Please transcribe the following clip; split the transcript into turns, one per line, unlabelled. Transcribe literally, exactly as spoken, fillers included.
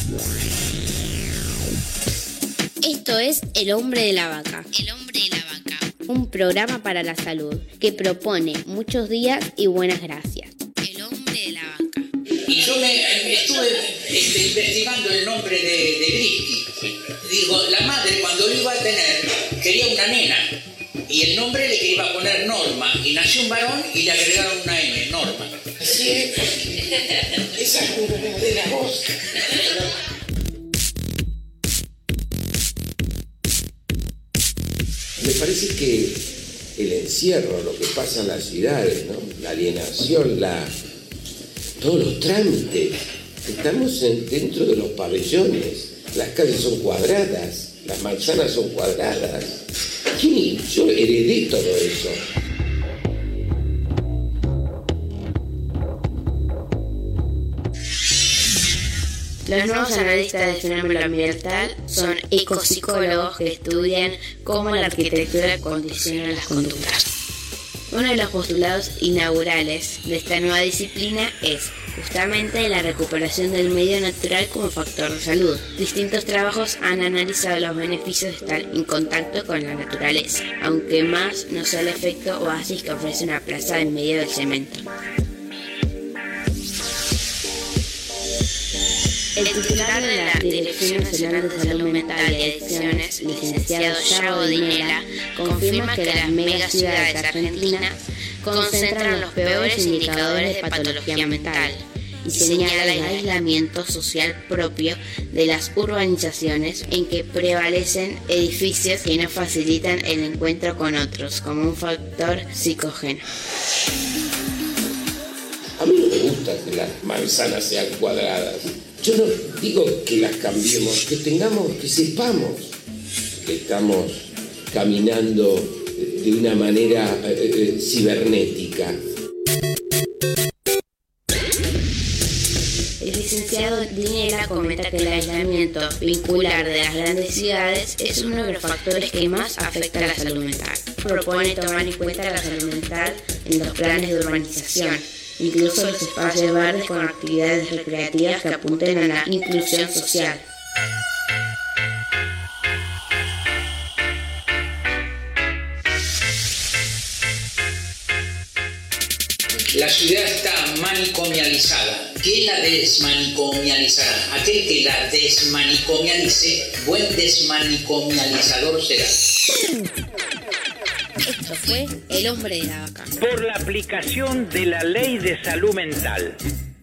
Esto es El Hombre de la Vaca.
El Hombre de la Vaca.
Un programa para la salud que propone muchos días y buenas gracias.
El Hombre de la Vaca.
Y yo me estuve este, investigando el nombre de, de Grisky. Digo, la madre cuando lo iba a tener quería una nena. Y el nombre le iba a poner Norma. Y nació un varón y le agregaron una M, Norma.
Así es. Esa es una verdadera voz.
Me parece que el encierro, lo que pasa en las ciudades, ¿no? La alienación, la, todos los trámites. Estamos en, dentro de los pabellones. Las calles son cuadradas, las manzanas son cuadradas. ¿Quién? Yo heredé todo eso.
Los nuevos analistas del fenómeno ambiental son ecopsicólogos que estudian cómo la arquitectura condiciona las conductas. Uno de los postulados inaugurales de esta nueva disciplina es justamente la recuperación del medio natural como factor de salud. Distintos trabajos han analizado los beneficios de estar en contacto con la naturaleza, aunque más no sea el efecto oasis que ofrece una plaza en medio del cemento. El titular de la Dirección Nacional de Salud Mental y Adicciones, licenciado Yago Dinela, confirma que las megaciudades argentinas concentran los peores indicadores de patología mental y señala el aislamiento social propio de las urbanizaciones en que prevalecen edificios que no facilitan el encuentro con otros como un factor psicógeno.
A mí no me gusta que las manzanas sean cuadradas. Yo no digo que las cambiemos, que tengamos, que sepamos que estamos caminando de una manera eh, eh, cibernética.
El licenciado Dinela comenta que el aislamiento vincular de las grandes ciudades es uno de los factores que más afecta a la salud mental. Propone tomar en cuenta la salud mental en los planes de urbanización, incluso los espacios verdes con actividades recreativas que apunten a la inclusión social.
La ciudad está manicomializada. ¿Quién la desmanicomializará? Aquel que la desmanicomialice, buen desmanicomializador será.
Esto fue El Hombre de la Vaca.
Por la aplicación de la Ley de Salud Mental.